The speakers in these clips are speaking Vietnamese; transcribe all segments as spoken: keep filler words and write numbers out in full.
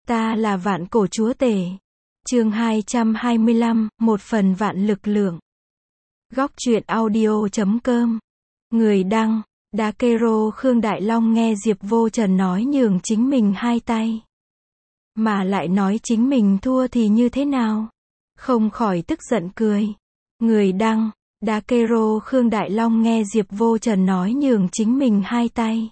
Ta là vạn cổ chúa tể. Chương hai trăm hai mươi lăm, một phần vạn lực lượng. Góc truyện audio chấm com. Người đăng, Dakero Khương Đại Long nghe Diệp Vô Trần nói nhường chính mình hai tay. Mà lại nói chính mình thua thì như thế nào? Không khỏi tức giận cười. Người đăng, Dakero Khương Đại Long nghe Diệp Vô Trần nói nhường chính mình hai tay.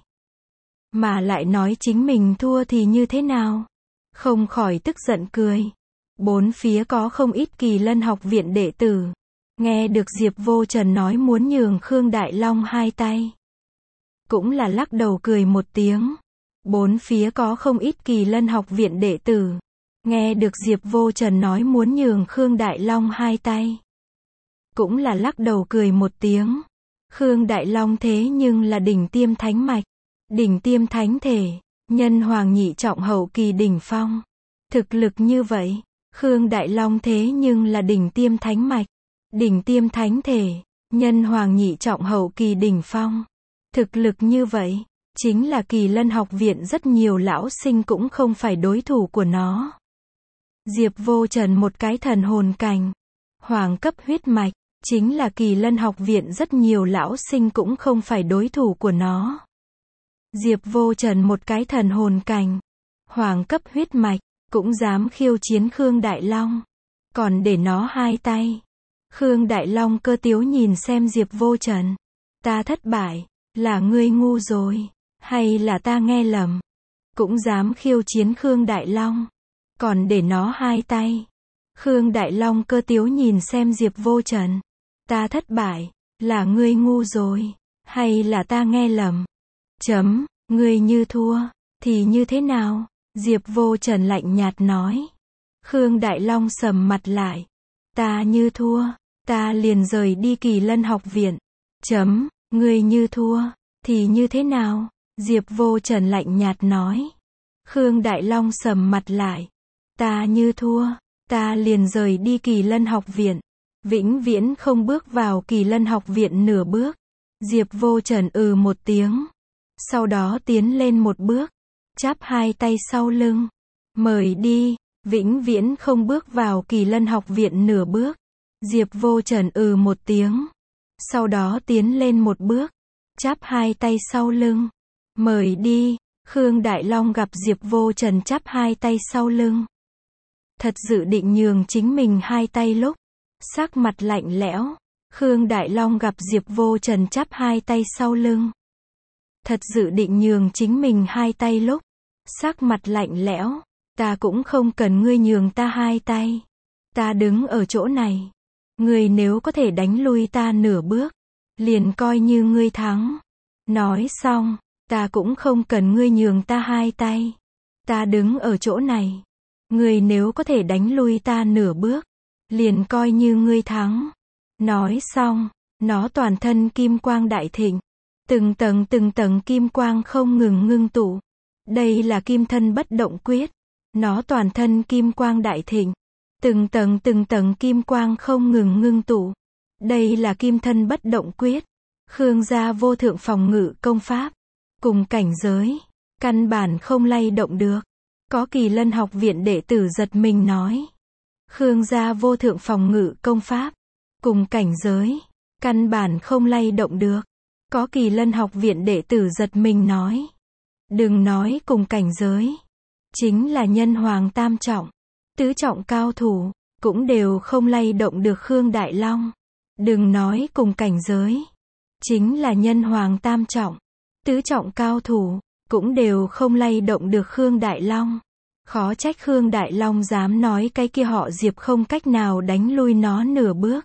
Mà lại nói chính mình thua thì như thế nào? Không khỏi tức giận cười. Bốn phía có không ít Kỳ Lân học viện đệ tử. Nghe được Diệp Vô Trần nói muốn nhường Khương Đại Long hai tay. Cũng là lắc đầu cười một tiếng. Bốn phía có không ít Kỳ Lân học viện đệ tử. Nghe được Diệp Vô Trần nói muốn nhường Khương Đại Long hai tay. Cũng là lắc đầu cười một tiếng. Khương Đại Long thế nhưng là đỉnh tiêm thánh mạch. Đỉnh tiêm thánh thể. Nhân hoàng nhị trọng hậu kỳ đỉnh phong. Thực lực như vậy. Khương Đại Long thế nhưng là đỉnh tiêm thánh mạch. Đỉnh tiêm thánh thể. Nhân hoàng nhị trọng hậu kỳ đỉnh phong. Thực lực như vậy. Chính là Kỳ Lân học viện rất nhiều lão sinh cũng không phải đối thủ của nó. Diệp Vô Trần một cái thần hồn cành. Hoàng cấp huyết mạch. Chính là Kỳ Lân học viện rất nhiều lão sinh cũng không phải đối thủ của nó. Diệp Vô Trần một cái thần hồn cành. Hoàng cấp huyết mạch. Cũng dám khiêu chiến Khương Đại Long. Còn để nó hai tay. Khương Đại Long cơ tiếu nhìn xem Diệp Vô Trần. Ta thất bại. Là ngươi ngu rồi. Hay là ta nghe lầm. Cũng dám khiêu chiến Khương Đại Long. Còn để nó hai tay. Khương Đại Long cơ tiếu nhìn xem Diệp Vô Trần. Ta thất bại. Là ngươi ngu rồi. Hay là ta nghe lầm. Chấm. Ngươi như thua. Thì như thế nào? Diệp Vô Trần lạnh nhạt nói. Khương Đại Long sầm mặt lại. Ta như thua. Ta liền rời đi Kỳ Lân học viện. Chấm. Ngươi như thua. Thì như thế nào? Diệp Vô Trần lạnh nhạt nói. Khương Đại Long sầm mặt lại. Ta như thua. Ta liền rời đi Kỳ Lân học viện. Vĩnh viễn không bước vào Kỳ Lân học viện nửa bước. Diệp Vô Trần ừ một tiếng. Sau đó tiến lên một bước. Chắp hai tay sau lưng. Mời đi. Vĩnh viễn không bước vào Kỳ Lân học viện nửa bước. Diệp Vô Trần ừ một tiếng. Sau đó tiến lên một bước. Chắp hai tay sau lưng. Mời đi. Khương Đại Long gặp Diệp Vô Trần chắp hai tay sau lưng. Thật dự định nhường chính mình hai tay lúc. Sắc mặt lạnh lẽo. Khương Đại Long gặp Diệp Vô Trần chắp hai tay sau lưng. Thật dự định nhường chính mình hai tay lúc. Sắc mặt lạnh lẽo. Ta cũng không cần ngươi nhường ta hai tay. Ta đứng ở chỗ này. Ngươi nếu có thể đánh lui ta nửa bước. Liền coi như ngươi thắng. Nói xong. Ta cũng không cần ngươi nhường ta hai tay. Ta đứng ở chỗ này. Ngươi nếu có thể đánh lui ta nửa bước. Liền coi như ngươi thắng. Nói xong. Nó toàn thân kim quang đại thịnh. Từng tầng từng tầng kim quang không ngừng ngưng tụ. Đây là kim thân bất động quyết. Nó toàn thân kim quang đại thịnh. Từng tầng từng tầng kim quang không ngừng ngưng tụ. Đây là kim thân bất động quyết. Khương gia vô thượng phòng ngự công pháp. Cùng cảnh giới. Căn bản không lay động được. Có Kỳ Lân học viện đệ tử giật mình nói. Khương gia vô thượng phòng ngự công pháp. Cùng cảnh giới. Căn bản không lay động được. Có Kỳ Lân học viện đệ tử giật mình nói. Đừng nói cùng cảnh giới. Chính là nhân hoàng tam trọng. Tứ trọng cao thủ. Cũng đều không lay động được Khương Đại Long. Đừng nói cùng cảnh giới. Chính là nhân hoàng tam trọng. Tứ trọng cao thủ. Cũng đều không lay động được Khương Đại Long. Khó trách Khương Đại Long dám nói cái kia họ Diệp không cách nào đánh lui nó nửa bước.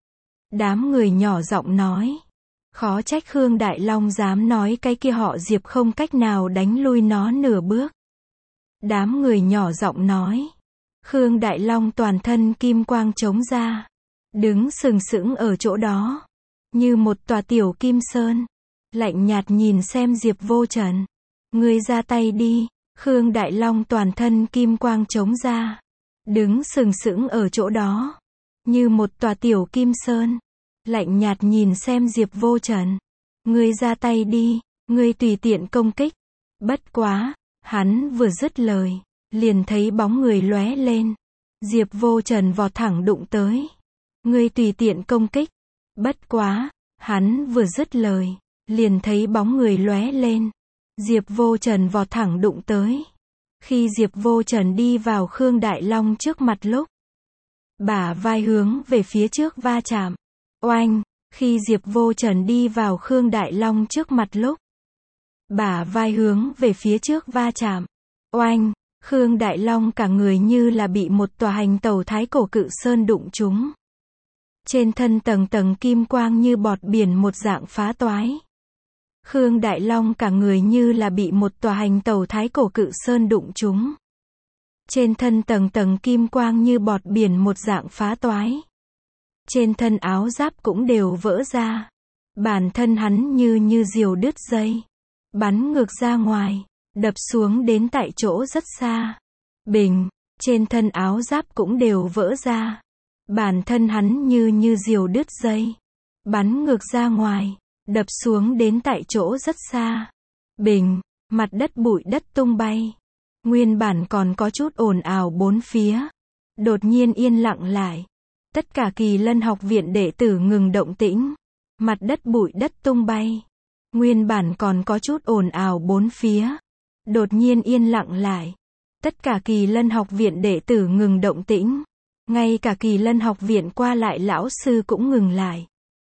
Đám người nhỏ giọng nói. Khó trách Khương Đại Long dám nói cái kia họ Diệp không cách nào đánh lui nó nửa bước. Đám người nhỏ giọng nói. Khương Đại Long toàn thân kim quang chống ra. Đứng sừng sững ở chỗ đó. Như một tòa tiểu kim sơn. Lạnh nhạt nhìn xem Diệp Vô Trần. Ngươi ra tay đi. Khương Đại Long toàn thân kim quang chống ra. Đứng sừng sững ở chỗ đó. Như một tòa tiểu kim sơn. Lạnh nhạt nhìn xem Diệp Vô Trần. Ngươi ra tay đi. Ngươi tùy tiện công kích. Bất quá. Hắn vừa dứt lời. liền thấy bóng người lóe lên. Diệp Vô Trần vọt thẳng đụng tới. Ngươi tùy tiện công kích. Bất quá, hắn vừa dứt lời, liền thấy bóng người lóe lên. Diệp Vô Trần vọt thẳng đụng tới. Khi Diệp Vô Trần đi vào Khương Đại Long trước mặt lúc, bả vai hướng về phía trước va chạm. Oanh, khi Diệp Vô Trần đi vào Khương Đại Long trước mặt lúc, bả vai hướng về phía trước va chạm. Oanh, Khương Đại Long cả người như là bị một tòa hành tẩu thái cổ cự sơn đụng trúng. Trên thân tầng tầng kim quang như bọt biển một dạng phá toái. Khương Đại Long cả người như là bị một tòa hành tẩu thái cổ cự sơn đụng trúng. Trên thân tầng tầng kim quang như bọt biển một dạng phá toái. Trên thân áo giáp cũng đều vỡ ra. Bản thân hắn như như diều đứt dây, bắn ngược ra ngoài, đập xuống đến tại chỗ rất xa. Bình, trên thân áo giáp cũng đều vỡ ra. Bản thân hắn như như diều đứt dây, bắn ngược ra ngoài, đập xuống đến tại chỗ rất xa. Bình, mặt đất bụi đất tung bay. Nguyên bản còn có chút ồn ào bốn phía, đột nhiên yên lặng lại. Tất cả Kỳ Lân học viện đệ tử ngừng động tĩnh. Mặt đất bụi đất tung bay. Nguyên bản còn có chút ồn ào bốn phía, đột nhiên yên lặng lại. Tất cả Kỳ Lân học viện đệ tử ngừng động tĩnh. Ngay cả Kỳ Lân học viện qua lại lão sư cũng ngừng lại.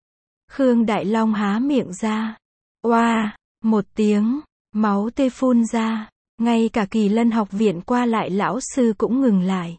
Khương Đại Long há miệng ra. Oa, một tiếng, máu tươi phun ra. Ngay cả Kỳ Lân học viện qua lại lão sư cũng ngừng lại.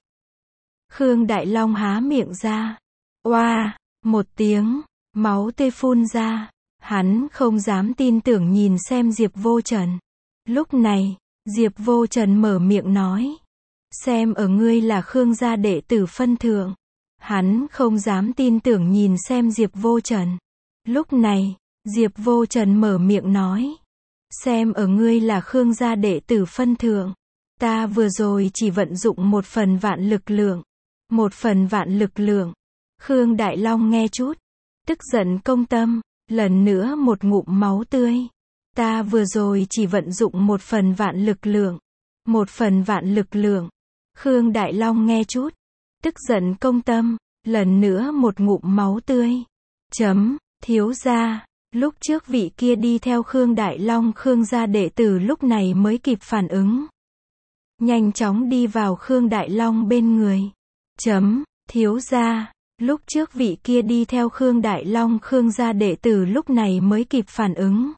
Khương Đại Long há miệng ra. Oa, một tiếng, máu tươi phun ra. Hắn không dám tin tưởng nhìn xem Diệp Vô Trần. Lúc này, Diệp Vô Trần mở miệng nói. Xem ở ngươi là Khương gia đệ tử phân thượng. Hắn không dám tin tưởng nhìn xem Diệp Vô Trần. Lúc này, Diệp Vô Trần mở miệng nói. Xem ở ngươi là Khương gia đệ tử phân thượng. Ta vừa rồi chỉ vận dụng một phần vạn lực lượng. Một phần vạn lực lượng. Khương Đại Long nghe chút, tức giận công tâm, lần nữa một ngụm máu tươi. Ta vừa rồi chỉ vận dụng một phần vạn lực lượng. Một phần vạn lực lượng. Khương Đại Long nghe chút, tức giận công tâm, lần nữa một ngụm máu tươi. Chấm, thiếu gia, lúc trước vị kia đi theo Khương Đại Long Khương gia đệ tử lúc này mới kịp phản ứng. Nhanh chóng đi vào Khương Đại Long bên người. Chấm, thiếu gia, lúc trước vị kia đi theo Khương Đại Long Khương gia đệ tử lúc này mới kịp phản ứng.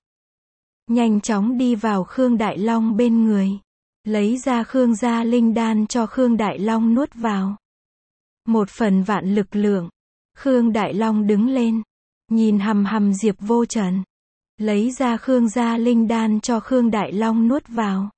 Nhanh chóng đi vào Khương Đại Long bên người. Lấy ra Khương gia linh đan cho Khương Đại Long nuốt vào. Một phần vạn lực lượng. Khương Đại Long đứng lên, nhìn hằm hằm Diệp Vô Trần. Lấy ra Khương gia linh đan cho Khương Đại Long nuốt vào.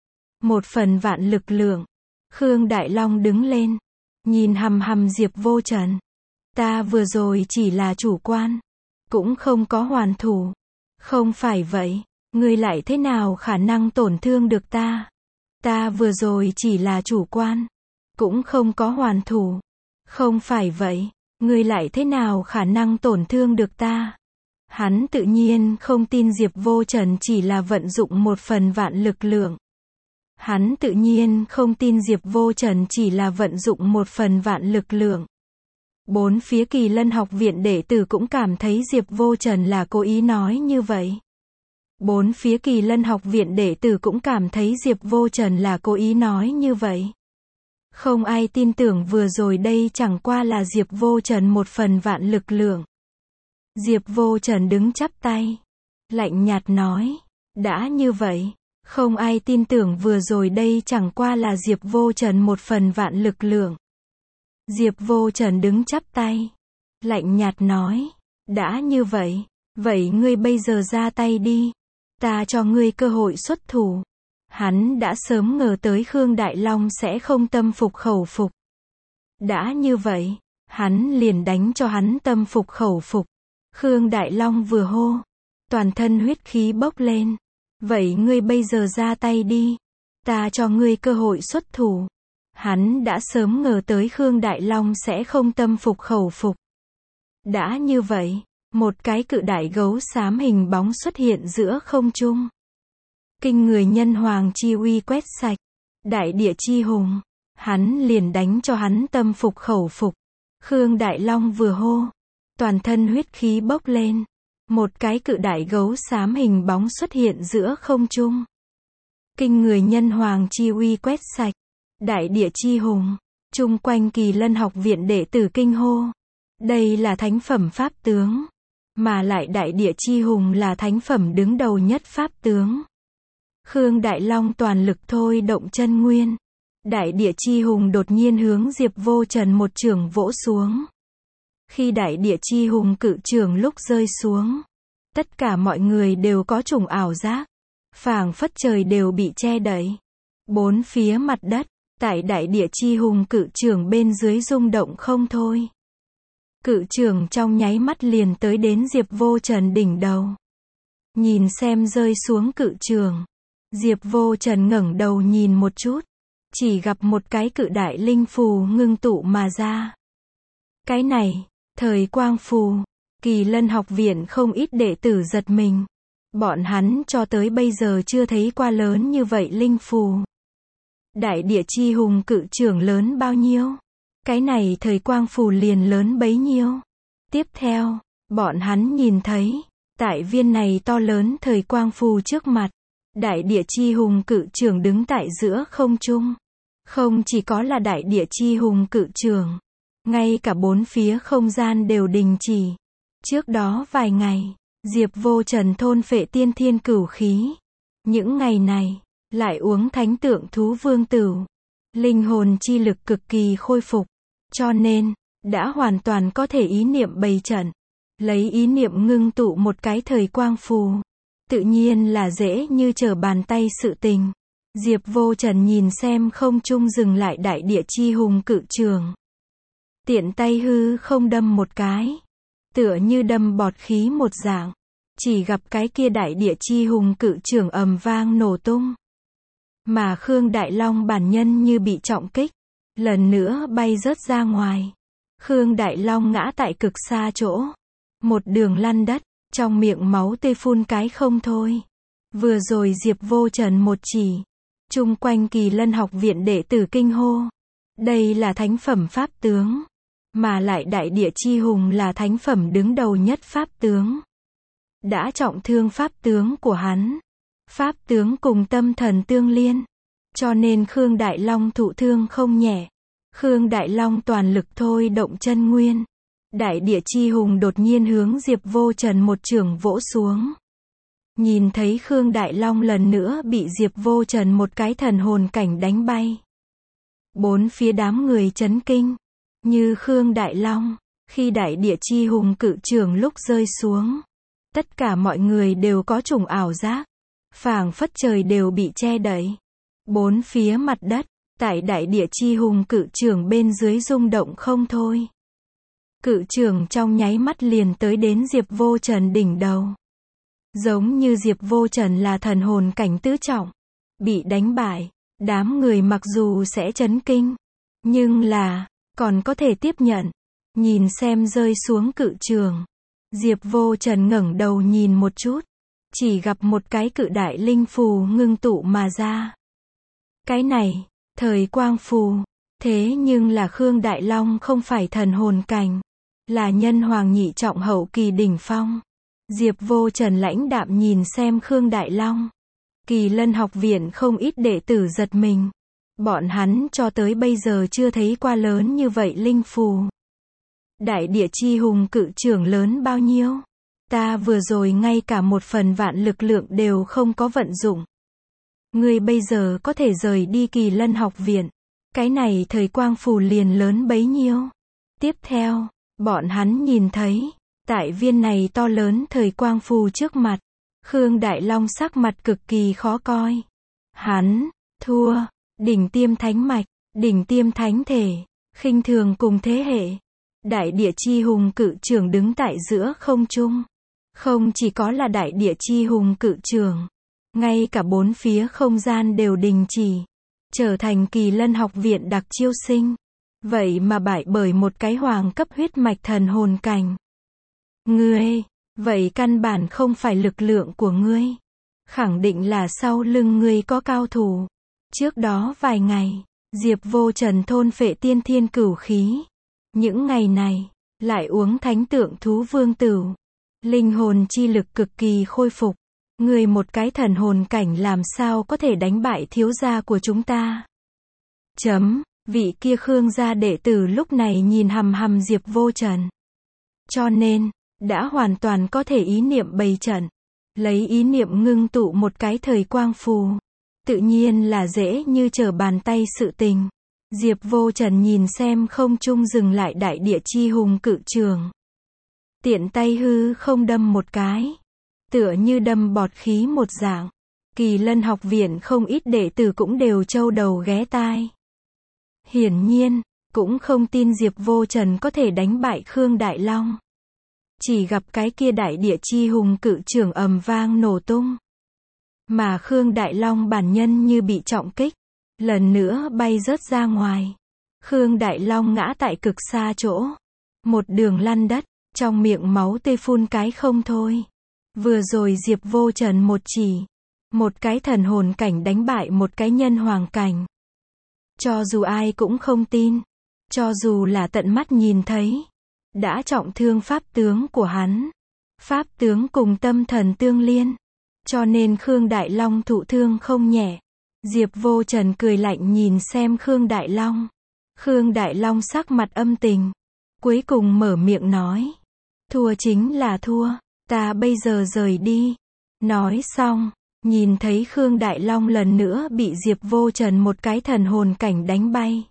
Một phần vạn lực lượng. Khương Đại Long đứng lên, nhìn hằm hằm Diệp Vô Trần. Ta vừa rồi chỉ là chủ quan, cũng không có hoàn thủ. Không phải vậy, ngươi lại thế nào khả năng tổn thương được ta? Ta vừa rồi chỉ là chủ quan, cũng không có hoàn thủ. Không phải vậy, ngươi lại thế nào khả năng tổn thương được ta? Hắn tự nhiên không tin Diệp Vô Trần chỉ là vận dụng một phần vạn lực lượng. Hắn tự nhiên không tin Diệp Vô Trần chỉ là vận dụng một phần vạn lực lượng. Bốn phía Kỳ Lân học viện đệ tử cũng cảm thấy Diệp Vô Trần là cố ý nói như vậy. Bốn phía Kỳ Lân học viện đệ tử cũng cảm thấy Diệp Vô Trần là cố ý nói như vậy. Không ai tin tưởng vừa rồi đây chẳng qua là Diệp Vô Trần một phần vạn lực lượng. Diệp Vô Trần đứng chắp tay, lạnh nhạt nói, đã như vậy, không ai tin tưởng vừa rồi đây chẳng qua là Diệp Vô Trần một phần vạn lực lượng. Diệp Vô Trần đứng chắp tay, lạnh nhạt nói, đã như vậy, vậy ngươi bây giờ ra tay đi, ta cho ngươi cơ hội xuất thủ. Hắn đã sớm ngờ tới Khương Đại Long sẽ không tâm phục khẩu phục. Đã như vậy, hắn liền đánh cho hắn tâm phục khẩu phục. Khương Đại Long vừa hô, toàn thân huyết khí bốc lên. Vậy ngươi bây giờ ra tay đi, ta cho ngươi cơ hội xuất thủ. Hắn đã sớm ngờ tới Khương Đại Long sẽ không tâm phục khẩu phục. Đã như vậy, một cái cự đại gấu xám hình bóng xuất hiện giữa không trung. Kinh người nhân hoàng chi uy quét sạch, Đại địa chi hùng. Hắn liền đánh cho hắn tâm phục khẩu phục. Khương Đại Long vừa hô, toàn thân huyết khí bốc lên. Một cái cự đại gấu xám hình bóng xuất hiện giữa không trung. Kinh người nhân hoàng chi uy quét sạch. Đại địa chi hùng. Chung quanh Kỳ Lân học viện đệ tử kinh hô. Đây là thánh phẩm pháp tướng. Mà lại đại địa chi hùng là thánh phẩm đứng đầu nhất pháp tướng. Khương Đại Long toàn lực thôi động chân nguyên. Đại địa chi hùng đột nhiên hướng Diệp Vô Trần một chưởng vỗ xuống. Khi đại địa chi hùng cự chưởng lúc rơi xuống, tất cả mọi người đều có chủng ảo giác. Phảng phất trời đều bị che đậy. Bốn phía mặt đất, tại đại địa chi hùng cự chưởng bên dưới rung động không thôi. Cự chưởng trong nháy mắt liền tới đến Diệp Vô Trần đỉnh đầu. Nhìn xem rơi xuống cự chưởng, Diệp Vô Trần ngẩng đầu nhìn một chút, chỉ gặp một cái cự đại linh phù ngưng tụ mà ra. Cái này, thời quang phù. Kỳ Lân học viện không ít đệ tử giật mình. Bọn hắn cho tới bây giờ chưa thấy qua lớn như vậy linh phù. Đại địa chi hùng cự chưởng lớn bao nhiêu? Cái này thời quang phù liền lớn bấy nhiêu. Tiếp theo, bọn hắn nhìn thấy, tại viên này to lớn thời quang phù trước mặt, đại địa chi hùng cự chưởng đứng tại giữa không trung. Không chỉ có là đại địa chi hùng cự chưởng, ngay cả bốn phía không gian đều đình chỉ. Trước đó vài ngày, Diệp Vô Trần thôn phệ tiên thiên cửu khí. Những ngày này, lại uống thánh tượng thú vương tửu. Linh hồn chi lực cực kỳ khôi phục. Cho nên, đã hoàn toàn có thể ý niệm bày trận. Lấy ý niệm ngưng tụ một cái thời quang phù. Tự nhiên là dễ như trở bàn tay sự tình. Diệp Vô Trần nhìn xem không trung dừng lại đại địa chi hùng cự trường. Tiện tay hư không đâm một cái. Tựa như đâm bọt khí một dạng. Chỉ gặp cái kia đại địa chi hùng cự trường ầm vang nổ tung. Mà Khương Đại Long bản nhân như bị trọng kích. Lần nữa bay rớt ra ngoài. Khương Đại Long ngã tại cực xa chỗ. Một đường lăn đất, trong miệng máu tươi phun cái không thôi. Vừa rồi Diệp Vô Trần một chỉ. Chung quanh Kỳ Lân học viện đệ tử kinh hô. Đây là thánh phẩm pháp tướng. Mà lại đại địa chi hùng là thánh phẩm đứng đầu nhất pháp tướng. Đã trọng thương pháp tướng của hắn. Pháp tướng cùng tâm thần tương liên. Cho nên Khương Đại Long thụ thương không nhẹ. Khương Đại Long toàn lực thôi động chân nguyên. Đại địa chi hùng đột nhiên hướng Diệp Vô Trần một chưởng vỗ xuống. Nhìn thấy Khương Đại Long lần nữa bị Diệp Vô Trần một cái thần hồn cảnh đánh bay. Bốn phía đám người chấn kinh. Như Khương Đại Long, khi đại địa chi hùng cự chưởng lúc rơi xuống. Tất cả mọi người đều có chủng ảo giác. Phảng phất trời đều bị che đậy. Bốn phía mặt đất, tại đại địa chi hùng cự chưởng bên dưới rung động không thôi. Cự chưởng trong nháy mắt liền tới đến Diệp Vô Trần đỉnh đầu. Giống như Diệp Vô Trần là thần hồn cảnh tứ trọng. Bị đánh bại, đám người mặc dù sẽ chấn kinh. Nhưng là, còn có thể tiếp nhận. Nhìn xem rơi xuống cự chưởng. Diệp Vô Trần ngẩng đầu nhìn một chút. Chỉ gặp một cái cự đại linh phù ngưng tụ mà ra. Cái này, thời quang phù. Thế nhưng là Khương Đại Long không phải thần hồn cảnh. Là nhân hoàng nhị trọng hậu kỳ đỉnh phong. Diệp Vô Trần lãnh đạm nhìn xem Khương Đại Long. Kỳ Lân học viện không ít đệ tử giật mình. Bọn hắn cho tới bây giờ chưa thấy qua lớn như vậy linh phù. Đại địa chi hùng cự chưởng lớn bao nhiêu? Ta vừa rồi ngay cả một phần vạn lực lượng đều không có vận dụng. Ngươi bây giờ có thể rời đi Kỳ Lân học viện. Cái này thời quang phù liền lớn bấy nhiêu. Tiếp theo, bọn hắn nhìn thấy, tại viên này to lớn thời quang phù trước mặt, Khương Đại Long sắc mặt cực kỳ khó coi. Hắn, thua, đỉnh tiêm thánh mạch, đỉnh tiêm thánh thể, khinh thường cùng thế hệ. Đại địa chi hùng cự chưởng đứng tại giữa không trung. Không chỉ có là đại địa chi hùng cự chưởng, ngay cả bốn phía không gian đều đình chỉ. Trở thành Kỳ Lân học viện đặc chiêu sinh. Vậy mà bại bởi một cái hoàng cấp huyết mạch thần hồn cảnh. Ngươi, vậy căn bản không phải lực lượng của ngươi. Khẳng định là sau lưng ngươi có cao thủ. Trước đó vài ngày, Diệp Vô Trần thôn phệ tiên thiên cửu khí. Những ngày này, lại uống thánh tượng thú vương tửu. Linh hồn chi lực cực kỳ khôi phục. Người một cái thần hồn cảnh làm sao có thể đánh bại thiếu gia của chúng ta. Chấm, vị kia Khương gia đệ tử lúc này nhìn hằm hằm Diệp Vô Trần. Cho nên, đã hoàn toàn có thể ý niệm bày trận. Lấy ý niệm ngưng tụ một cái thời quang phù. Tự nhiên là dễ như trở bàn tay sự tình. Diệp Vô Trần nhìn xem không trung dừng lại đại địa chi hùng cự trường. Tiện tay hư không đâm một cái. Tựa như đâm bọt khí một dạng. Kỳ Lân học viện không ít đệ tử cũng đều châu đầu ghé tai. Hiển nhiên, cũng không tin Diệp Vô Trần có thể đánh bại Khương Đại Long. Chỉ gặp cái kia đại địa chi hùng cự trường ầm vang nổ tung. Mà Khương Đại Long bản nhân như bị trọng kích. Lần nữa bay rớt ra ngoài. Khương Đại Long ngã tại cực xa chỗ. Một đường lăn đất, trong miệng máu tươi phun cái không thôi. Vừa rồi Diệp Vô Trần một chỉ. Một cái thần hồn cảnh đánh bại một cái nhân hoàng cảnh. Cho dù ai cũng không tin. Cho dù là tận mắt nhìn thấy. Đã trọng thương pháp tướng của hắn. Pháp tướng cùng tâm thần tương liên. Cho nên Khương Đại Long thụ thương không nhẹ. Diệp Vô Trần cười lạnh nhìn xem Khương Đại Long. Khương Đại Long sắc mặt âm tình. Cuối cùng mở miệng nói. Thua chính là thua. Ta bây giờ rời đi. Nói xong. Nhìn thấy Khương Đại Long lần nữa bị Diệp Vô Trần một cái thần hồn cảnh đánh bay.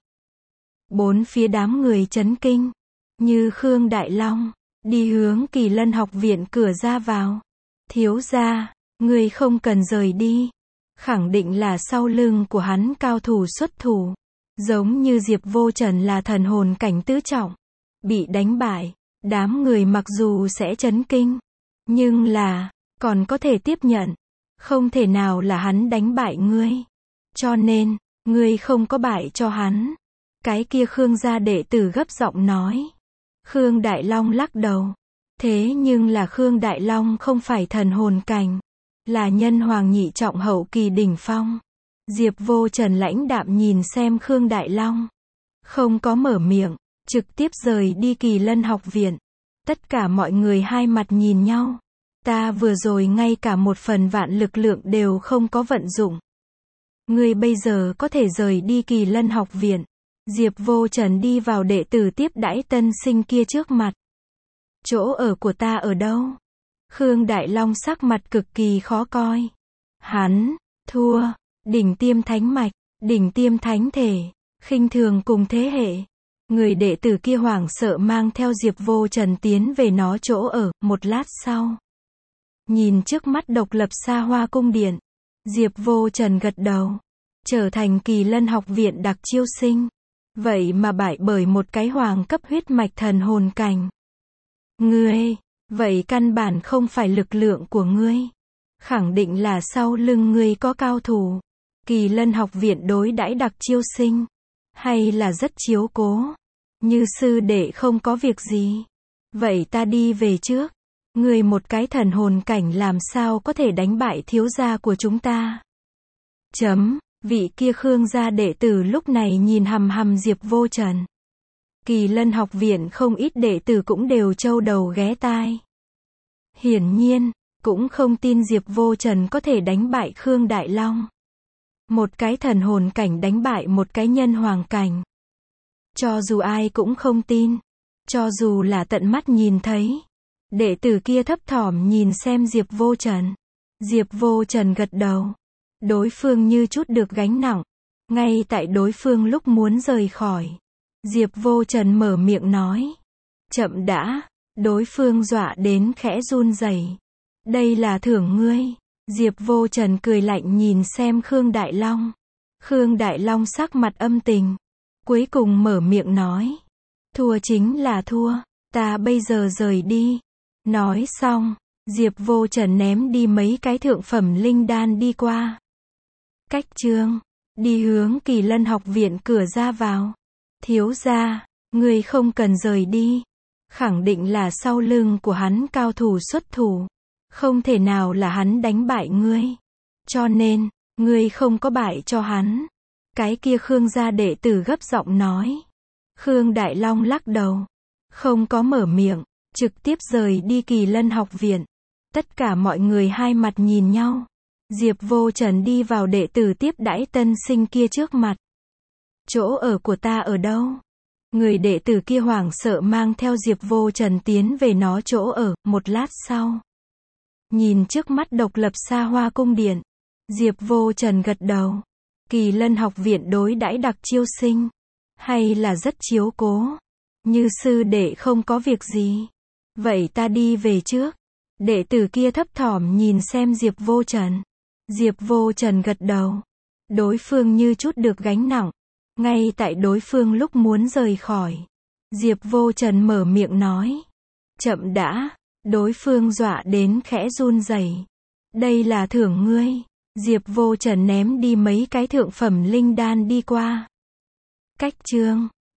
Bốn phía đám người chấn kinh. Như Khương Đại Long. Đi hướng Kỳ Lân học viện cửa ra vào. Thiếu gia. Người không cần rời đi. Khẳng định là sau lưng của hắn cao thủ xuất thủ. Giống như Diệp Vô Trần là thần hồn cảnh tứ trọng. Bị đánh bại. Đám người mặc dù sẽ chấn kinh. Nhưng là, còn có thể tiếp nhận. Không thể nào là hắn đánh bại ngươi. Cho nên, ngươi không có bại cho hắn. Cái kia Khương gia đệ tử gấp giọng nói. Khương Đại Long lắc đầu. Thế nhưng là Khương Đại Long không phải thần hồn cảnh. Là nhân hoàng nhị trọng hậu kỳ đỉnh phong. Diệp Vô Trần lãnh đạm nhìn xem Khương Đại Long. Không có mở miệng. Trực tiếp rời đi Kỳ Lân học viện. Tất cả mọi người hai mặt nhìn nhau. Ta vừa rồi ngay cả một phần vạn lực lượng đều không có vận dụng. Ngươi bây giờ có thể rời đi Kỳ Lân học viện. Diệp Vô Trần đi vào đệ tử tiếp đãi tân sinh kia trước mặt. Chỗ ở của ta ở đâu? Khương Đại Long sắc mặt cực kỳ khó coi. Hắn, thua, đỉnh tiêm thánh mạch, đỉnh tiêm thánh thể, khinh thường cùng thế hệ. Người đệ tử kia hoảng sợ mang theo Diệp Vô Trần tiến về nó chỗ ở, một lát sau. Nhìn trước mắt độc lập xa hoa cung điện. Diệp Vô Trần gật đầu. Trở thành Kỳ Lân học viện đặc chiêu sinh. Vậy mà bại bởi một cái hoàng cấp huyết mạch thần hồn cảnh. Ngươi, vậy căn bản không phải lực lượng của ngươi. Khẳng định là sau lưng ngươi có cao thủ. Kỳ Lân học viện đối đãi đặc chiêu sinh. Hay là rất chiếu cố. Như sư đệ không có việc gì. Vậy ta đi về trước. Ngươi một cái thần hồn cảnh làm sao có thể đánh bại thiếu gia của chúng ta. Chấm, vị kia Khương gia đệ tử lúc này nhìn hằm hằm Diệp Vô Trần. Kỳ Lân học viện không ít đệ tử cũng đều châu đầu ghé tai. Hiển nhiên, cũng không tin Diệp Vô Trần có thể đánh bại Khương Đại Long. Một cái thần hồn cảnh đánh bại một cái nhân hoàng cảnh. Cho dù ai cũng không tin. Cho dù là tận mắt nhìn thấy. Đệ tử kia thấp thỏm nhìn xem Diệp Vô Trần. Diệp Vô Trần gật đầu. Đối phương như chút được gánh nặng. Ngay tại đối phương lúc muốn rời khỏi. Diệp Vô Trần mở miệng nói. Chậm đã. Đối phương dọa đến khẽ run rẩy. Đây là thưởng ngươi. Diệp Vô Trần cười lạnh nhìn xem Khương Đại Long. Khương Đại Long sắc mặt âm tình. Cuối cùng mở miệng nói. Thua chính là thua. Ta bây giờ rời đi. Nói xong, Diệp Vô Trần ném đi mấy cái thượng phẩm linh đan đi qua. Cách chương. Đi hướng Kỳ Lân học viện cửa ra vào. Thiếu gia, ngươi không cần rời đi. Khẳng định là sau lưng của hắn cao thủ xuất thủ. Không thể nào là hắn đánh bại ngươi. Cho nên, Ngươi không có bại cho hắn. Cái kia Khương gia đệ tử gấp giọng nói. Khương Đại Long lắc đầu. Không có mở miệng. Trực tiếp rời đi Kỳ Lân học viện. Tất cả mọi người hai mặt nhìn nhau. Diệp Vô Trần đi vào đệ tử tiếp đãi tân sinh kia trước mặt. Chỗ ở của ta ở đâu? Người đệ tử kia hoảng sợ mang theo Diệp Vô Trần tiến về nó chỗ ở, một lát sau. Nhìn trước mắt độc lập xa hoa cung điện. Diệp Vô Trần gật đầu. Kỳ Lân học viện đối đãi đặc chiêu sinh. Hay là rất chiếu cố. Như sư đệ không có việc gì. Vậy ta đi về trước. Đệ tử kia thấp thỏm nhìn xem Diệp Vô Trần. Diệp Vô Trần gật đầu. Đối phương như chút được gánh nặng. Ngay tại đối phương lúc muốn rời khỏi. Diệp Vô Trần mở miệng nói. Chậm đã. Đối phương dọa đến khẽ run rẩy. Đây là thưởng ngươi. Diệp Vô Trần ném đi mấy cái thượng phẩm linh đan đi qua. Cách chương